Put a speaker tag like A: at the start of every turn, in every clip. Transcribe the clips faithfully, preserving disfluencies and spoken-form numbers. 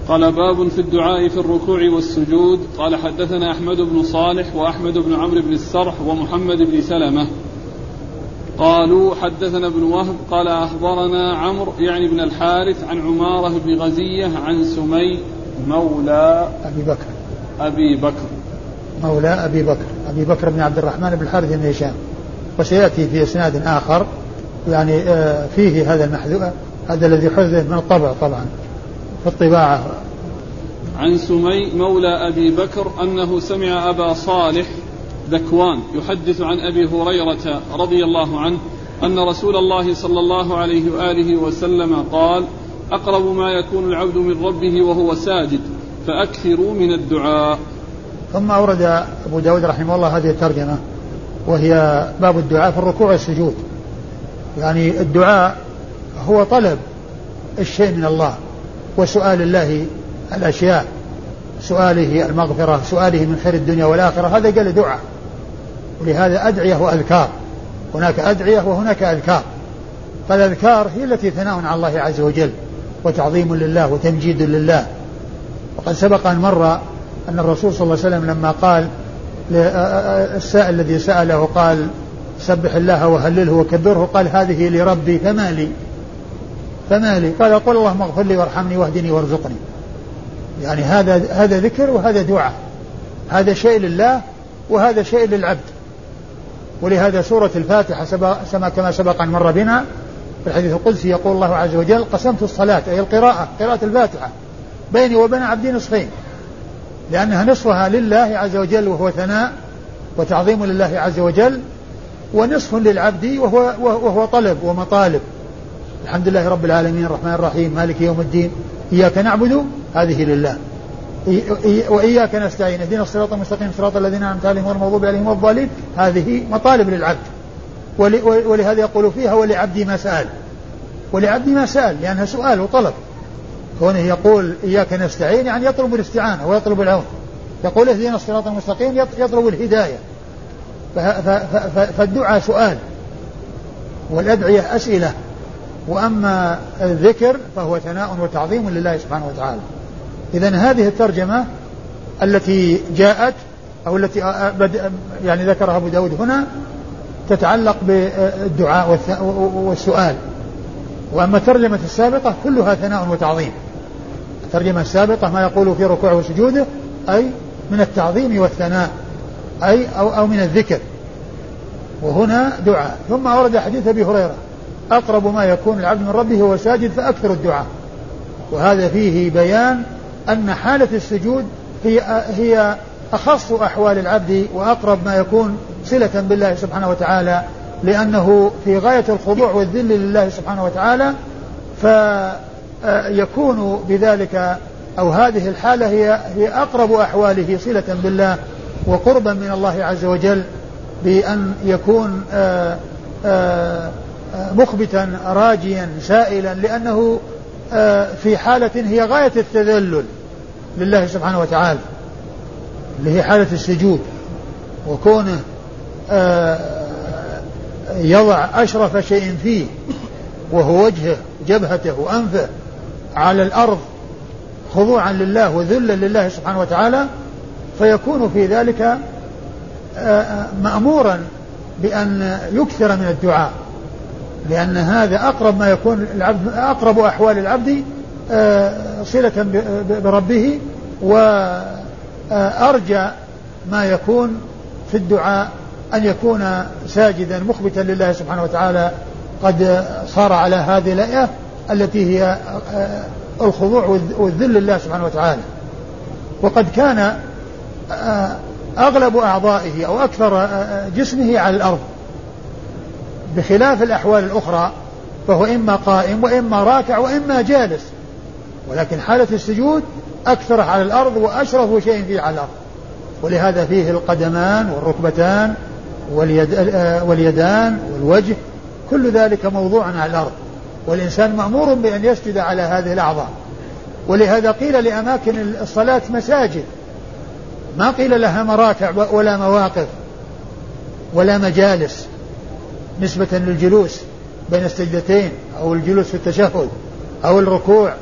A: قال باب في الدعاء في الركوع والسجود. قال حدثنا أحمد بن صالح وأحمد بن عمرو بن السرح ومحمد بن سلمة قالوا حدثنا ابن وهب قال أخبرنا عمرو يعني بن الحارث عن عمارة بن غزية عن سمي مولى
B: أبي بكر
A: أبي بكر
B: مولى أبي بكر أبي بكر بن عبد الرحمن بن الحارث بن هشام. وسيأتي في إسناد آخر يعني فيه هذا المحذوف هذا الذي حذف من الطبع طبعا في الطباعة.
A: عن سمي مولى أبي بكر أنه سمع أبا صالح ذكوان يحدث عن أبي هريرة رضي الله عنه أن رسول الله صلى الله عليه وآله وسلم قال أقرب ما يكون العبد من ربه وهو ساجد فأكثروا من الدعاء.
B: ثم أورد أبو داود رحمه الله هذه الترجمة وهي باب الدعاء في الركوع والسجود. يعني الدعاء هو طلب الشيء من الله وسؤال الله الأشياء، سؤاله المغفرة، سؤاله من خير الدنيا والآخرة، هذا قال دعاء. ولهذا أدعية وأذكار، هناك أدعية وهناك أذكار. فالأذكار هي التي ثناء على الله عز وجل وتعظيم لله وتمجيد لله. وقد سبق أن مر أن الرسول صلى الله عليه وسلم لما قال السائل الذي سأله قال سبح الله وهلله وكبره قال هذه لربي فما لي فما لي قال قل اللهم اغفر لي وارحمني واهدني وارزقني. يعني هذا هذا ذكر وهذا دعاء، هذا شيء لله وهذا شيء للعبد. ولهذا سورة الفاتحة سبق كما سبق أن مر بنا في الحديث القدسي يقول الله عز وجل قسمت الصلاة أي القراءة قراءة الفاتحة بيني وبين عبدي نصفين، لأنها نصفها لله عز وجل وهو ثناء وتعظيم لله عز وجل، ونصف للعبد وهو, وهو طلب ومطالب. الحمد لله رب العالمين الرحمن الرحيم مالك يوم الدين إياك نعبد هذه لله وإياك نستعين اهدنا الصراط المستقيم صراط الذين أنعمت عليهم غير المغضوب عليهم ولا الضالين، هذه مطالب للعبد. ولهذا يقول فيها ولعبدي ما سأل، ولعبدي ما سأل لأنها سؤال وطلب. كونه يقول إياك نستعين يعني يطلب الاستعانة ويطلب العون، يقول اهدنا الصراط المستقيم يطلب الهداية. فالدعاء سؤال والأدعية أسئلة، وأما الذكر فهو ثناء وتعظيم لله سبحانه وتعالى. إذن هذه الترجمة التي جاءت أو التي يعني ذكرها أبو داود هنا تتعلق بالدعاء والسؤال، وأما الترجمة السابقة كلها ثناء وتعظيم. الترجمة السابقة ما يقول في ركوعه وسجوده أي من التعظيم والثناء أي أو, أو من الذكر، وهنا دعاء. ثم أورد حديث أبي هريرة أقرب ما يكون العبد من ربه وهو ساجد فأكثر الدعاء. وهذا فيه بيان أن حالة السجود هي, هي أخص أحوال العبد وأقرب ما يكون صلة بالله سبحانه وتعالى، لأنه في غاية الخضوع والذل لله سبحانه وتعالى، فيكون بذلك أو هذه الحالة هي, هي أقرب أحواله صلة بالله وقربا من الله عز وجل، بأن يكون آآ آآ مخبتا راجيا سائلا، لأنه في حالة هي غاية التذلل لله سبحانه وتعالى اللي هي حالة السجود، وكونه يضع أشرف شيء فيه وهو وجهه جبهته وأنفه على الأرض خضوعا لله وذلا لله سبحانه وتعالى، فيكون في ذلك مأمورا بأن يكثر من الدعاء، لأن هذا أقرب ما يكون العبد أقرب أحوال العبد صلة بربه، وأرجى ما يكون في الدعاء أن يكون ساجدا مخبتا لله سبحانه وتعالى قد صار على هذه الآية التي هي الخضوع والذل لله سبحانه وتعالى. وقد كان أغلب أعضائه أو أكثر جسمه على الأرض، بخلاف الأحوال الأخرى فهو إما قائم وإما راكع وإما جالس، ولكن حالة السجود أكثر على الأرض وأشرف شيء فيه على الأرض. ولهذا فيه القدمان والركبتان واليد واليدان والوجه، كل ذلك موضوع على الأرض، والإنسان مأمور بأن يسجد على هذه الأعضاء. ولهذا قيل لأماكن الصلاة مساجد، ما قيل لها مراكع ولا مواقف ولا مجالس نسبة للجلوس بين السجدتين أو الجلوس في التشهد أو الركوع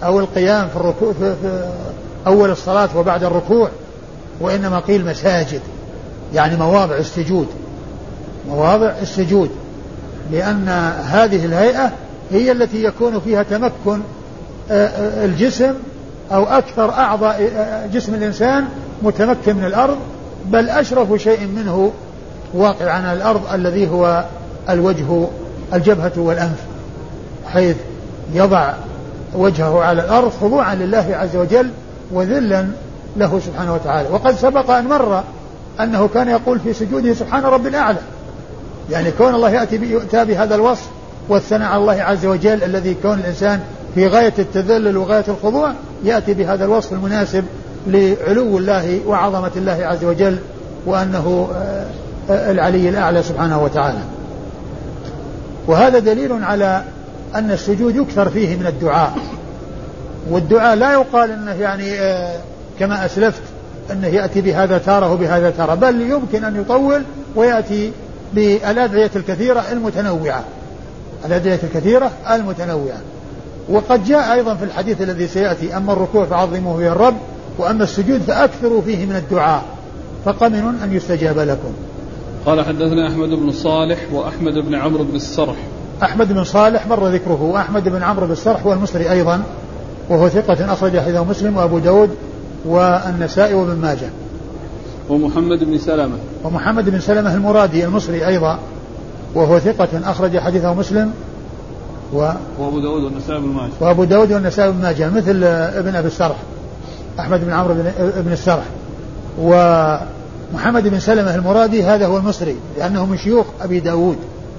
B: أو القيام في الركوع في, في أول الصلاة وبعد الركوع، وإنما قيل مساجد يعني مواضع السجود، مواضع السجود، لأن هذه الهيئة هي التي يكون فيها تمكن الجسم أو أكثر أعضاء جسم الإنسان متمكن من الأرض، بل أشرف شيء منه واقع على الأرض الذي هو الوجه، الجبهة والأنف، حيث يضع وجهه على الأرض خضوعا لله عز وجل وذلا له سبحانه وتعالى. وقد سبق أن مر أنه كان يقول في سجوده سبحان رب الأعلى، يعني كون الله يأتي يؤتى بهذا الوصف والثناء على الله عز وجل الذي كون الإنسان في غاية التذلل وغاية الخضوع، يأتي بهذا الوصف المناسب لعلو الله وعظمة الله عز وجل وأنه العلي الأعلى سبحانه وتعالى. وهذا دليل على أن السجود يكثر فيه من الدعاء، والدعاء لا يقال أنه يعني كما أسلفت أنه يأتي بهذا تارة وبهذا تارة، بل يمكن أن يطول ويأتي بالأدعية الكثيرة المتنوعة، الأدعية الكثيرة المتنوعة. وقد جاء أيضا في الحديث الذي سيأتي: أما الركوع فعظموه يا الرب، وأما السجود فأكثروا فيه من الدعاء فقمن أن يستجاب لكم.
A: قال حدثنا أحمد بن صالح وأحمد بن عمرو بن السرح.
B: أحمد بن صالح مر ذكره، وأحمد بن عمرو بن السرح هو المصري أيضا، وهو ثقة أخرج حديثه مسلم وأبو داود والنسائي وابن ماجه.
A: ومحمد بن سلمة
B: ومحمد بن سلمة المرادي المصري أيضا، وهو ثقة أخرج حديثه مسلم و...
A: وأبو داود والنسائي بن ماجه.
B: وأبو داود والنسائي بن ماجه مثل ابن أبي السرح أحمد بن عمرو بن السرح. ومحمد بن سلمة المرادي هذا هو المصري لأنه من شيوخ أبي داود.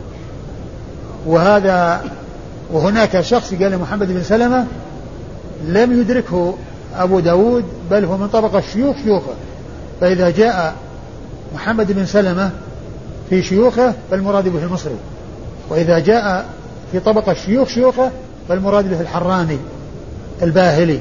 B: وهذا وهناك شخص قال محمد بن سلمة لم يدركه أبو داود، بل هو من طبقة شيوخ شيوخه، فإذا جاء محمد بن سلمة في شيوخه فالمراد به المصري، وإذا جاء في طبقة شيوخ شيوخه فالمراد به الحراني الباهلي،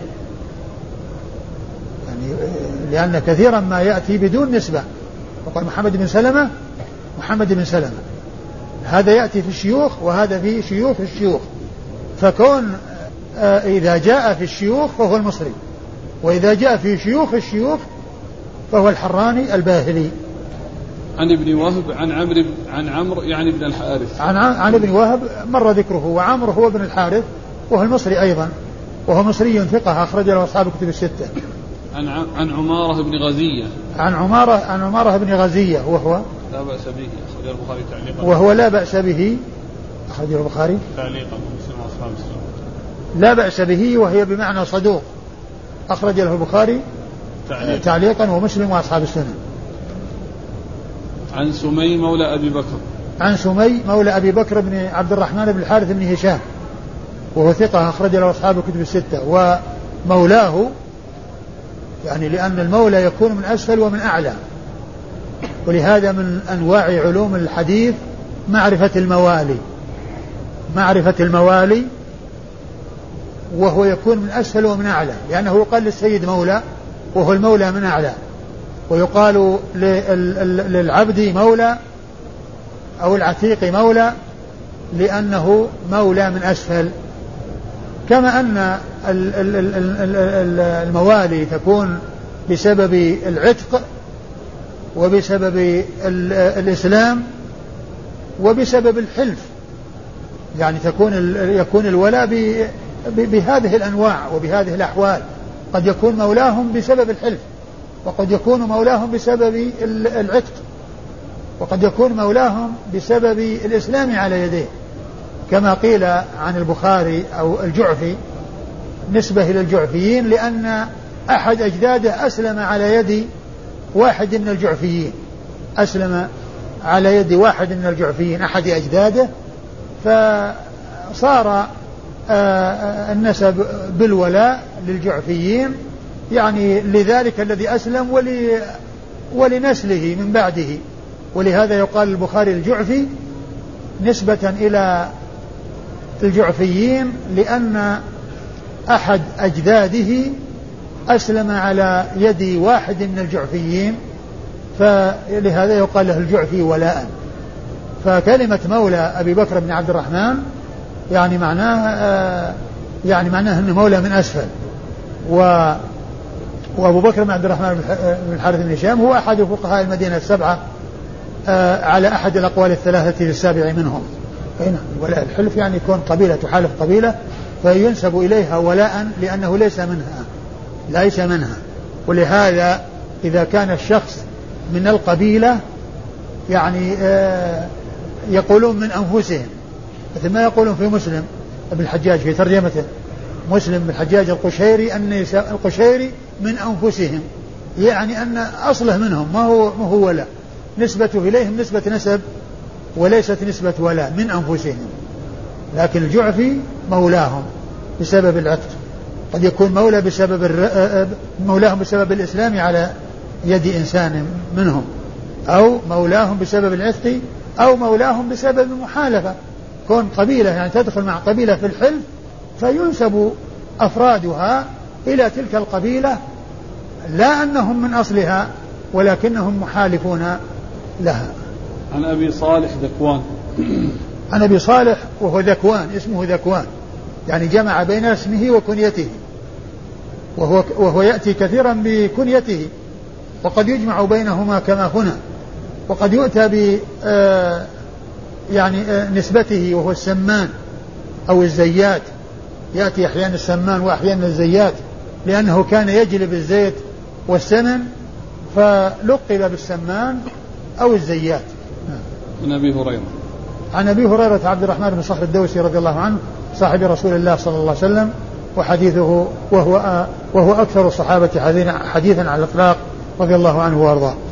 B: يعني لأن كثيرا ما يأتي بدون نسبة، فقال محمد بن سلمة محمد بن سلمة، هذا يأتي في الشيوخ وهذا في شيوخ الشيوخ، فكون إذا جاء في الشيوخ فهو المصري، وإذا جاء في شيوخ الشيوخ فهو الحراني الباهلي.
A: عن ابن وهب عن عمرو عن عمرو يعني ابن الحارث.
B: عن عن ابن وهب مر ذكره، وعمرو هو ابن الحارث وهو المصري أيضا، وهو مصري ثقة أخرج له أصحاب الكتب الستة.
A: عن عن عمارة بن غزية.
B: عن عمارة عن عمارة بن غزية وهو
A: لا بأس به أخرج البخاري تعليقا.
B: وهو لا بأس به أخرج البخاري
A: تعليقا ومسلم وأصحاب السنة.
B: لا بأس به وهي بمعنى صدوق، أخرج له البخاري تعليقا, تعليقا ومسلم وأصحاب السنة.
A: عن سمي مولى أبي بكر.
B: عن سمي مولى أبي بكر بن عبد الرحمن بن الحارث بن هشام، وهو ثقة أخرج له أصحاب الكتب الستة. ومولاه يعني لأن المولى يكون من أسفل ومن أعلى، ولهذا من أنواع علوم الحديث معرفة الموالي، معرفة الموالي وهو يكون من أسفل ومن أعلى، لأنه يقال للسيد مولى وهو المولى من أعلى، ويقال للعبد مولى أو العتيق مولى لأنه مولى من أسفل. كما أن الموالي تكون بسبب العتق وبسبب الإسلام وبسبب الحلف، يعني تكون يكون الولاء بهذه الأنواع وبهذه الأحوال، قد يكون مولاهم بسبب الحلف، وقد يكون مولاهم بسبب العتق، وقد يكون مولاهم بسبب الإسلام على يديه، كما قيل عن البخاري أو الجعفي نسبة إلى الجعفيين لأن أحد أجداده أسلم على يد واحد من الجعفيين، أسلم على يد واحد من الجعفيين أحد أجداده، فصار النسب بالولاء للجعفيين، يعني لذلك الذي أسلم ول ولنسله من بعده. ولهذا يقال البخاري الجعفي نسبة إلى الجعفيين لأن أحد أجداده أسلم على يد واحد من الجعفيين، فلهذا يقال له الجعفي ولاء. فكلمة مولى أبي بكر بن عبد الرحمن يعني معناه يعني معناه أنه مولى من أسفل. و وأبو بكر بن عبد الرحمن بن الحارث بن هشام هو أحد فقهاء المدينة السبعة آه على أحد الأقوال الثلاثة للسابع منهم. ولاء الحلف يعني يكون قبيلة تحالف قبيلة فينسب إليها ولاء لأنه ليس منها ليس منها ولهذا إذا كان الشخص من القبيلة يعني آه يقولون من أنفسهم، مثل ما يقولون في مسلم ابن الحجاج في ترجمته، مسلم بن الحجاج القشيري أن القشيري من أنفسهم، يعني أن أصله منهم ما هو ما هو ولا نسبته إليهم نسبة نسب وليست نسبة ولا من أنفسهم. لكن الجعفي مولاهم بسبب العتق، قد يكون مولى بسبب الر... مولاهم بسبب الإسلام على يد إنسان منهم، أو مولاهم بسبب العتق، أو مولاهم بسبب المحالفة، كون قبيلة يعني تدخل مع قبيلة في الحلف فينسب أفرادها إلى تلك القبيلة لا أنهم من أصلها ولكنهم محالفون لها.
A: عن أبي صالح ذكوان
B: عن أبي صالح وهو ذكوان اسمه ذكوان يعني جمع بين اسمه وكنيته، وهو, وهو يأتي كثيرا بكنيته وقد يجمع بينهما كما هنا، وقد يؤتى ب آه يعني آه نسبته وهو السمان أو الزيات، يأتي أحيانا السمان وأحيانا الزيات لأنه كان يجلب الزيت والسمن فلقب بالسمان أو الزيات.
A: عن أبي هريرة
B: عن أبي هريرة عبد الرحمن بن صخر الدوسي رضي الله عنه صاحب رسول الله صلى الله عليه وسلم، وحديثه وهو, وهو أكثر الصحابة حديثا على الإطلاق رضي الله عنه وأرضاه.